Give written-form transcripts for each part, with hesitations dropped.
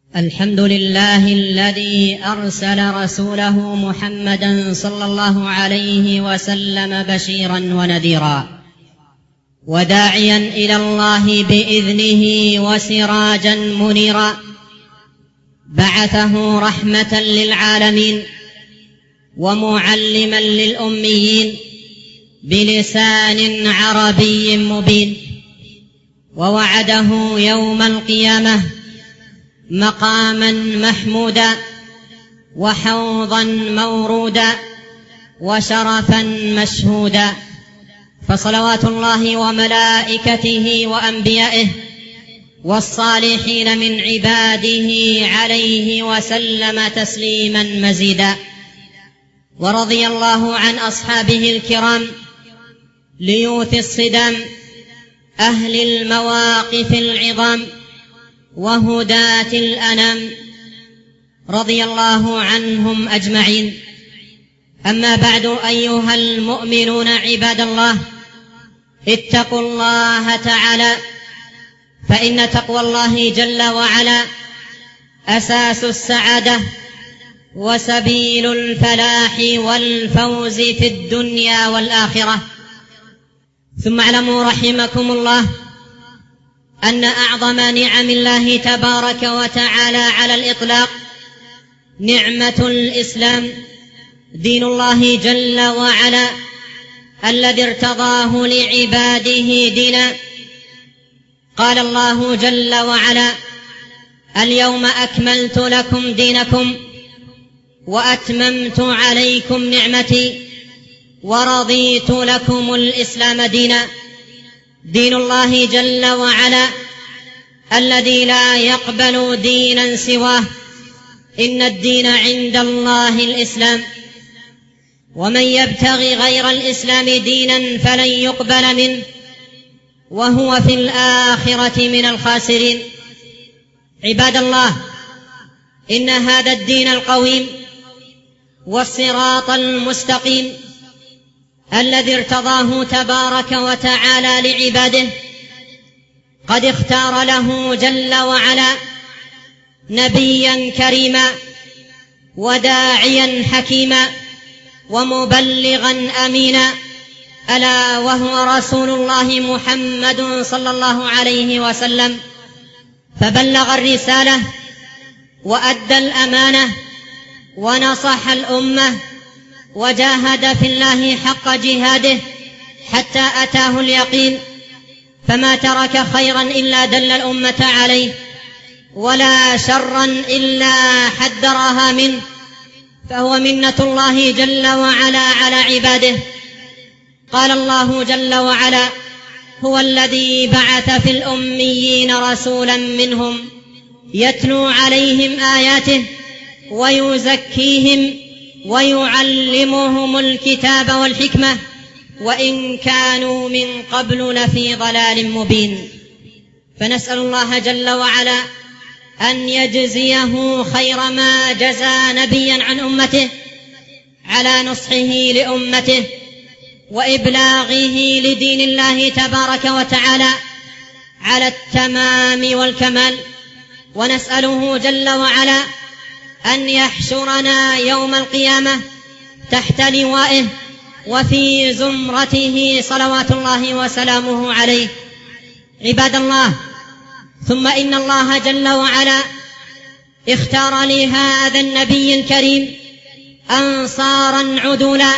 الحمد لله الذي أرسل رسوله محمدا صلى الله عليه وسلم بشيرا ونذيرا وداعيا إلى الله بإذنه وسراجا منيرا، بعثه رحمة للعالمين ومعلما للأميين بلسان عربي مبين، ووعده يوم القيامة مقاما محمودا وحوضا مورودا وشرفا مشهودا، فصلوات الله وملائكته وأنبيائه والصالحين من عباده عليه وسلم تسليما مزيدا. ورضي الله عن أصحابه الكرام ليوث الصدام أهل المواقف العظام وهداة الأنام، رضي الله عنهم أجمعين. أما بعد، أيها المؤمنون عباد الله، اتقوا الله تعالى، فإن تقوى الله جل وعلا أساس السعادة وسبيل الفلاح والفوز في الدنيا والآخرة. ثم اعلموا رحمكم الله أن أعظم نعم الله تبارك وتعالى على الإطلاق نعمة الإسلام، دين الله جل وعلا الذي ارتضاه لعباده دينا. قال الله جل وعلا: اليوم أكملت لكم دينكم وأتممت عليكم نعمتي ورضيت لكم الإسلام دينا. دين الله جل وعلا الذي لا يقبل دينا سواه، إن الدين عند الله الإسلام، ومن يبتغي غير الإسلام دينا فلن يقبل منه وهو في الآخرة من الخاسرين. عباد الله، إن هذا الدين القويم والصراط المستقيم الذي ارتضاه تبارك وتعالى لعباده قد اختار له جل وعلا نبيا كريما وداعيا حكيما ومبلغا أمينا، ألا وهو رسول الله محمد صلى الله عليه وسلم، فبلغ الرسالة وأدى الأمانة ونصح الأمة وجاهد في الله حق جهاده حتى أتاه اليقين، فما ترك خيرا إلا دل الأمة عليه ولا شرا إلا حذرها منه، فهو منة الله جل وعلا على عباده. قال الله جل وعلا: هو الذي بعث في الأميين رسولا منهم يتلو عليهم آياته ويزكيهم ويعلمهم الكتاب والحكمة وإن كانوا من قبل لفي ضلال مبين. فنسأل الله جل وعلا أن يجزيه خير ما جزى نبيا عن أمته على نصحه لأمته وإبلاغه لدين الله تبارك وتعالى على التمام والكمال، ونسأله جل وعلا أن يحشرنا يوم القيامة تحت لوائه وفي زمرته صلوات الله وسلامه عليه. عباد الله، ثم إن الله جل وعلا اختار لهذا النبي الكريم أنصارا عدولا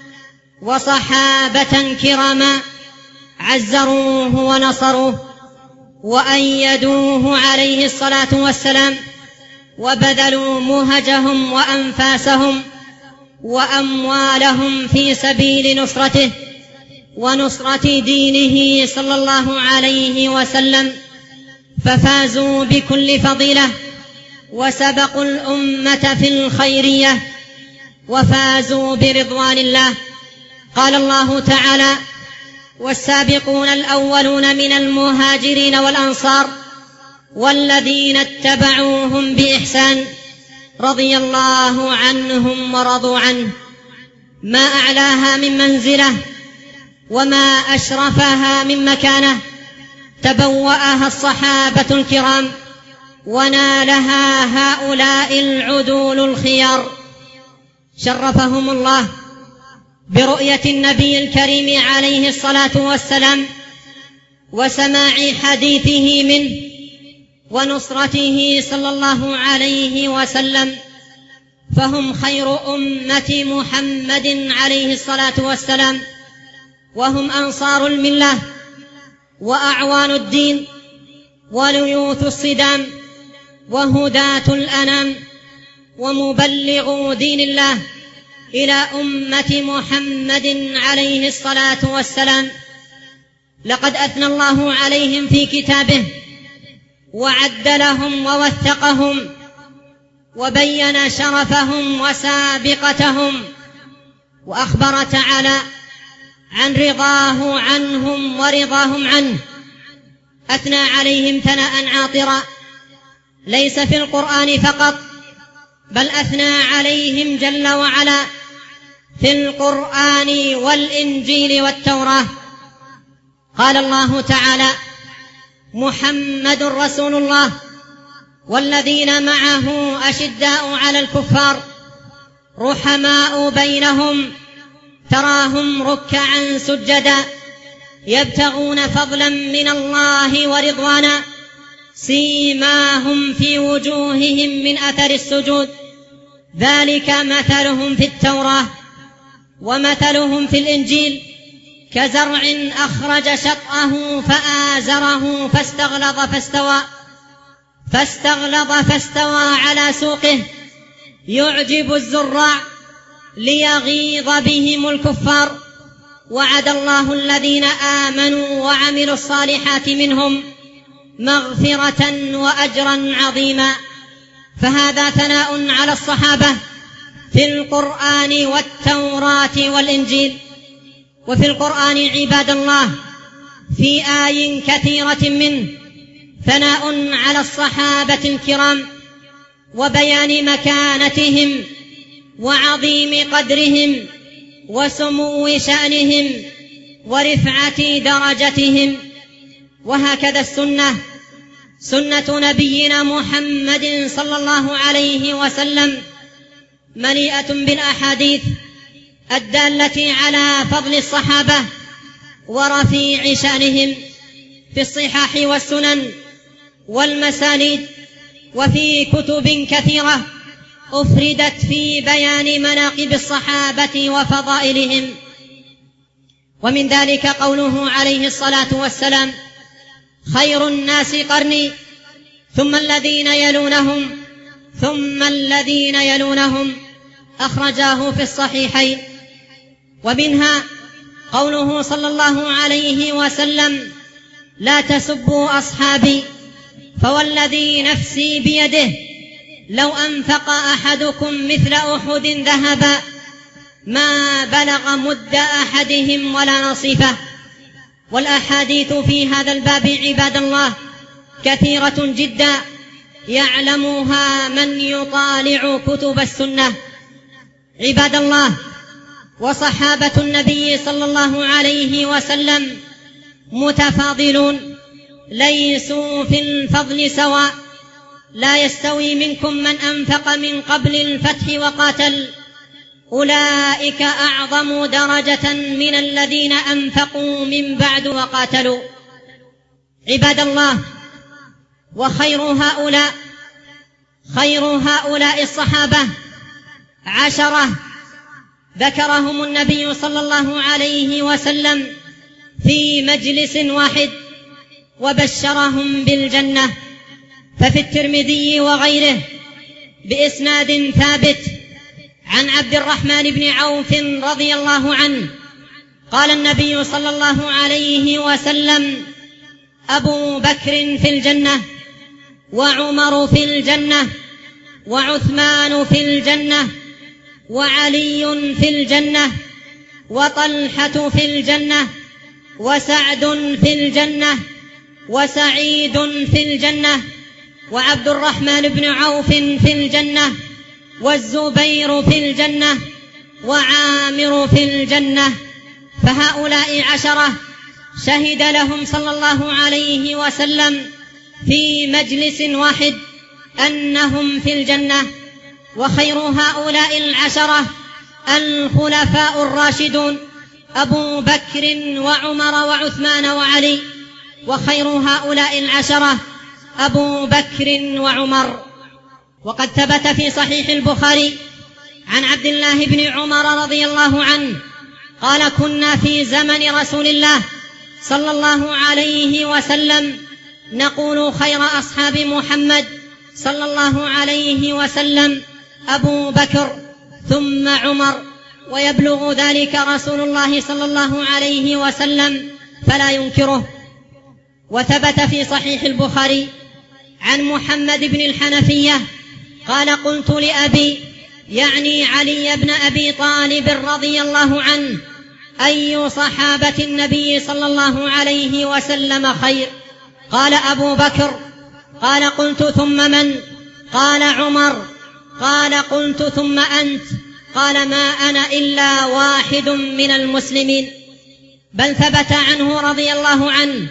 وصحابة كراما عزروه ونصروه وأيدوه عليه الصلاة والسلام، وبذلوا مهجهم وأنفاسهم وأموالهم في سبيل نصرته ونصرة دينه صلى الله عليه وسلم، ففازوا بكل فضيلة وسبقوا الأمة في الخيرية وفازوا برضوان الله. قال الله تعالى: والسابقون الأولون من المهاجرين والأنصار والذين اتبعوهم بإحسان رضي الله عنهم ورضوا عنه. ما أعلاها من منزلة وما أشرفها من مكانة تبوأها الصحابة الكرام ونالها هؤلاء العدول الخيار شرفهم الله برؤية النبي الكريم عليه الصلاة والسلام وسماع حديثه منه ونصرته صلى الله عليه وسلم، فهم خير أمة محمد عليه الصلاة والسلام، وهم أنصار الملة وأعوان الدين وليوث الصدام وهداة الأنام ومبلغو دين الله إلى أمة محمد عليه الصلاة والسلام. لقد أثنى الله عليهم في كتابه وعدلهم ووثقهم وبين شرفهم وسابقتهم، وأخبر تعالى عن رضاه عنهم ورضاهم عنه، أثنى عليهم ثناء عاطرا ليس في القرآن فقط، بل أثنى عليهم جل وعلا في القرآن والإنجيل والتوراة. قال الله تعالى: محمد رسول الله والذين معه أشداء على الكفار رحماء بينهم تراهم ركعا سجدا يبتغون فضلا من الله ورضوانا سيماهم في وجوههم من أثر السجود ذلك مثلهم في التوراة ومثلهم في الإنجيل كزرع أخرج شطأه فآزره فاستغلظ فاستوى على سوقه يعجب الزراع ليغيظ بهم الكفار. وعد الله الذين آمنوا وعملوا الصالحات منهم مغفرة وأجرا عظيما. فهذا ثناء على الصحابة في القرآن والتوراة والإنجيل. وفي القرآن عباد الله في آي كثيرة منه ثناء على الصحابة الكرام وبيان مكانتهم وعظيم قدرهم وسمو شأنهم ورفعة درجتهم. وهكذا سنة نبينا محمد صلى الله عليه وسلم مليئة بالأحاديث الدالة على فضل الصحابة ورفيع شأنهم في الصحاح والسنن والمسانيد، وفي كتب كثيرة أفردت في بيان مناقب الصحابة وفضائلهم. ومن ذلك قوله عليه الصلاة والسلام: خير الناس قرني ثم الذين يلونهم ثم الذين يلونهم، أخرجاه في الصحيحين. ومنها قوله صلى الله عليه وسلم: لا تسبوا أصحابي فوالذي نفسي بيده لو أنفق أحدكم مثل أحد ذهبا ما بلغ مد أحدهم ولا نصيفه. والأحاديث في هذا الباب عباد الله كثيرة جدا يعلمها من يطالع كتب السنة. عباد الله، وصحابة النبي صلى الله عليه وسلم متفاضلون ليسوا في الفضل سواء، لا يستوي منكم من أنفق من قبل الفتح وقاتل أولئك أعظم درجة من الذين أنفقوا من بعد وقاتلوا. عباد الله، وخير هؤلاء الصحابة 10 ذكرهم النبي صلى الله عليه وسلم في مجلس واحد وبشرهم بالجنة. ففي الترمذي وغيره بإسناد ثابت عن عبد الرحمن بن عوف رضي الله عنه قال النبي صلى الله عليه وسلم: أبو بكر في الجنة وعمر في الجنة وعثمان في الجنة وعلي في الجنة وطلحة في الجنة وسعد في الجنة وسعيد في الجنة وعبد الرحمن بن عوف في الجنة والزبير في الجنة وعامر في الجنة. فهؤلاء 10 شهد لهم صلى الله عليه وسلم في مجلس واحد أنهم في الجنة. وخير هؤلاء العشرة الخلفاء الراشدون أبو بكر وعمر وعثمان وعلي. وخير هؤلاء العشرة أبو بكر وعمر. وقد ثبت في صحيح البخاري عن عبد الله بن عمر رضي الله عنه قال: كنا في زمن رسول الله صلى الله عليه وسلم نقول: خير أصحاب محمد صلى الله عليه وسلم أبو بكر ثم عمر، ويبلغ ذلك رسول الله صلى الله عليه وسلم فلا ينكره. وثبت في صحيح البخاري عن محمد بن الحنفية قال: قلت لأبي، يعني علي بن أبي طالب رضي الله عنه: أي صحابة النبي صلى الله عليه وسلم خير؟ قال: أبو بكر. قال: قلت: ثم من؟ قال: عمر. قال: قلت: ثم أنت؟ قال: ما أنا إلا واحد من المسلمين. بل ثبت عنه رضي الله عنه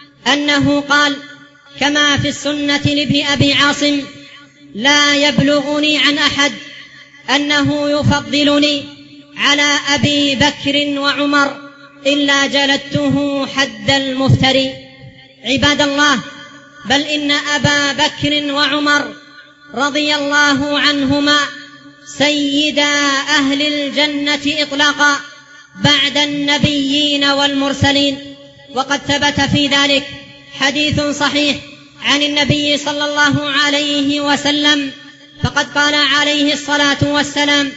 أنه قال كما في السنة لابن أبي عاصم: لا يبلغني عن أحد أنه يفضلني على أبي بكر وعمر إلا جلدته حد المفتري. عباد الله، بل إن أبا بكر وعمر رضي الله عنهما سيدا أهل الجنة إطلاقا بعد النبيين والمرسلين. وقد ثبت في ذلك حديث صحيح عن النبي صلى الله عليه وسلم، فقد قال عليه الصلاة والسلام: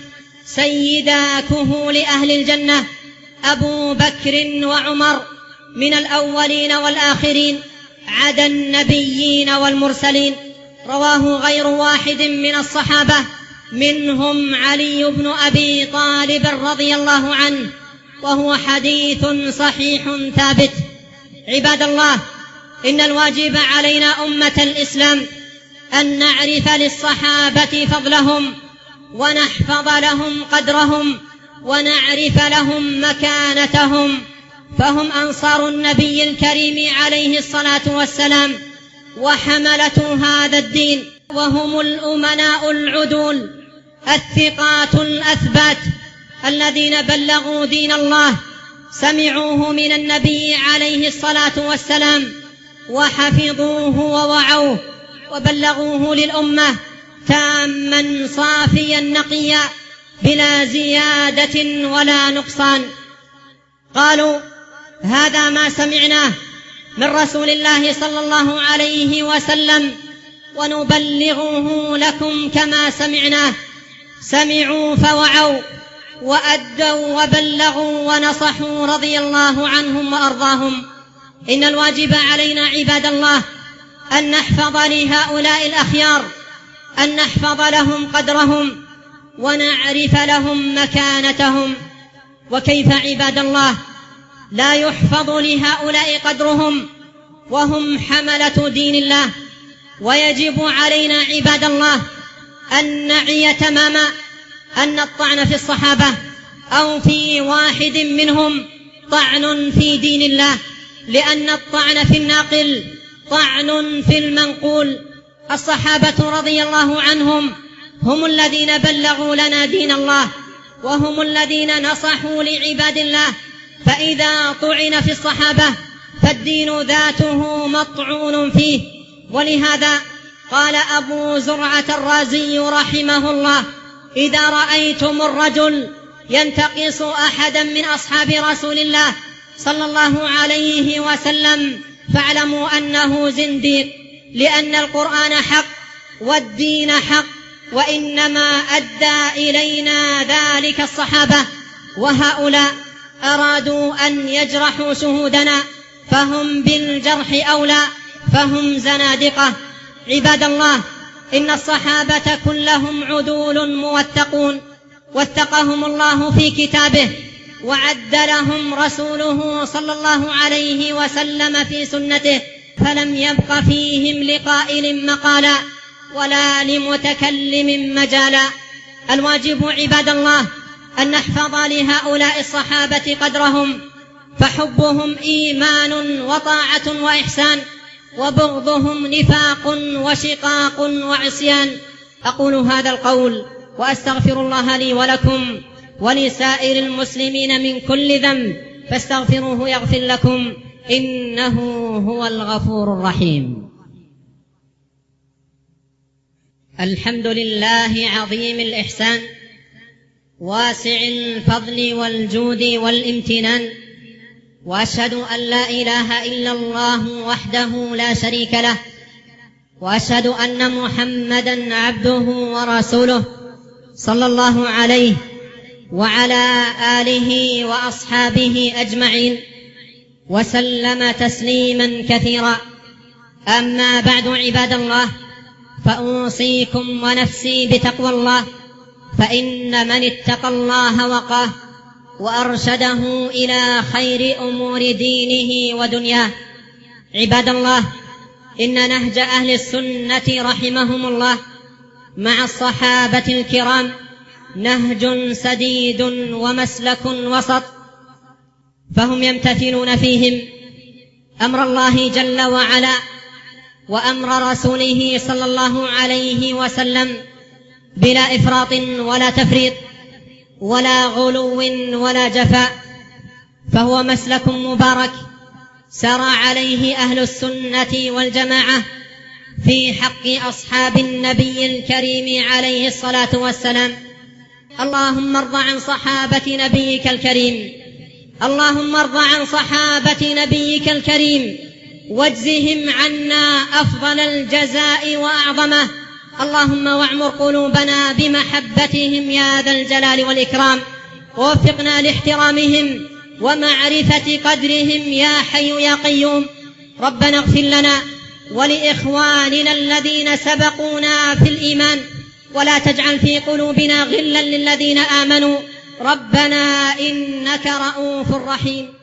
سيدا كهول أهل الجنة أبو بكر وعمر من الأولين والآخرين عدا النبيين والمرسلين. رواه غير واحد من الصحابة، منهم علي بن أبي طالب رضي الله عنه، وهو حديث صحيح ثابت. عباد الله، إن الواجب علينا أمة الإسلام أن نعرف للصحابة فضلهم، ونحفظ لهم قدرهم، ونعرف لهم مكانتهم، فهم أنصار النبي الكريم عليه الصلاة والسلام، وحملة هذا الدين، وهم الأمناء العدول الثقات الأثبات الذين بلغوا دين الله، سمعوه من النبي عليه الصلاة والسلام، وحفظوه ووعوه، وبلغوه للأمة تاما صافيا نقيا بلا زيادة ولا نقصان. قالوا: هذا ما سمعناه من رسول الله صلى الله عليه وسلم ونبلغه لكم كما سمعناه. سمعوا فوعوا، وأدوا وبلغوا ونصحوا رضي الله عنهم وأرضاهم. إن الواجب علينا عباد الله أن نحفظ لهؤلاء الأخيار، أن نحفظ لهم قدرهم، ونعرف لهم مكانتهم. وكيف عباد الله لا يحفظ لهؤلاء قدرهم وهم حملة دين الله؟ ويجب علينا عباد الله أن نعي تماما أن الطعن في الصحابة أو في واحد منهم طعن في دين الله، لأن الطعن في الناقل طعن في المنقول. الصحابة رضي الله عنهم هم الذين بلغوا لنا دين الله، وهم الذين نصحوا لعباد الله، فإذا طعن في الصحابة فالدين ذاته مطعون فيه. ولهذا قال أبو زرعة الرازي رحمه الله: إذا رأيتم الرجل ينتقص أحدا من أصحاب رسول الله صلى الله عليه وسلم فاعلموا أنه زنديق، لأن القرآن حق والدين حق، وإنما أدى إلينا ذلك الصحابة، وهؤلاء أرادوا أن يجرحوا شهودنا، فهم بالجرح أولى، فهم زنادقة. عباد الله، إن الصحابة كلهم عدول موثقون، وثقهم الله في كتابه، وعد لهم رسوله صلى الله عليه وسلم في سنته، فلم يبق فيهم لقائل مقالا ولا لمتكلم مجالا. الواجب عباد الله أن نحفظ لهؤلاء الصحابة قدرهم، فحبهم إيمان وطاعة وإحسان، وبغضهم نفاق وشقاق وعصيان. أقول هذا القول وأستغفر الله لي ولكم ولسائر المسلمين من كل ذنب، فاستغفروه يغفر لكم، إنه هو الغفور الرحيم. الحمد لله عظيم الإحسان، واسع الفضل والجود والامتنان، وأشهد أن لا إله إلا الله وحده لا شريك له، وأشهد أن محمدًا عبده ورسوله صلى الله عليه وعلى آله وأصحابه أجمعين، وسلم تسليما كثيرا. أما بعد، عباد الله، فأوصيكم ونفسي بتقوى الله، فإن من اتقى الله وقاه وأرشده إلى خير أمور دينه ودنياه. عباد الله، إن نهج أهل السنة رحمهم الله مع الصحابة الكرام نهج سديد ومسلك وسط، فهم يمتثلون فيهم أمر الله جل وعلا وأمر رسوله صلى الله عليه وسلم بلا إفراط ولا تفريط ولا غلو ولا جفاء، فهو مسلك مبارك سار عليه أهل السنة والجماعة في حق أصحاب النبي الكريم عليه الصلاة والسلام. اللهم ارض عن صحابة نبيك الكريم، اللهم ارض عن صحابة نبيك الكريم، واجزهم عنا أفضل الجزاء وأعظمه. اللهم واعمر قلوبنا بمحبتهم يا ذا الجلال والإكرام، ووفقنا لاحترامهم ومعرفة قدرهم يا حي يا قيوم. ربنا اغفر لنا ولإخواننا الذين سبقونا في الإيمان، ولا تجعل في قلوبنا غلا للذين آمنوا، ربنا إنك رؤوف رحيم.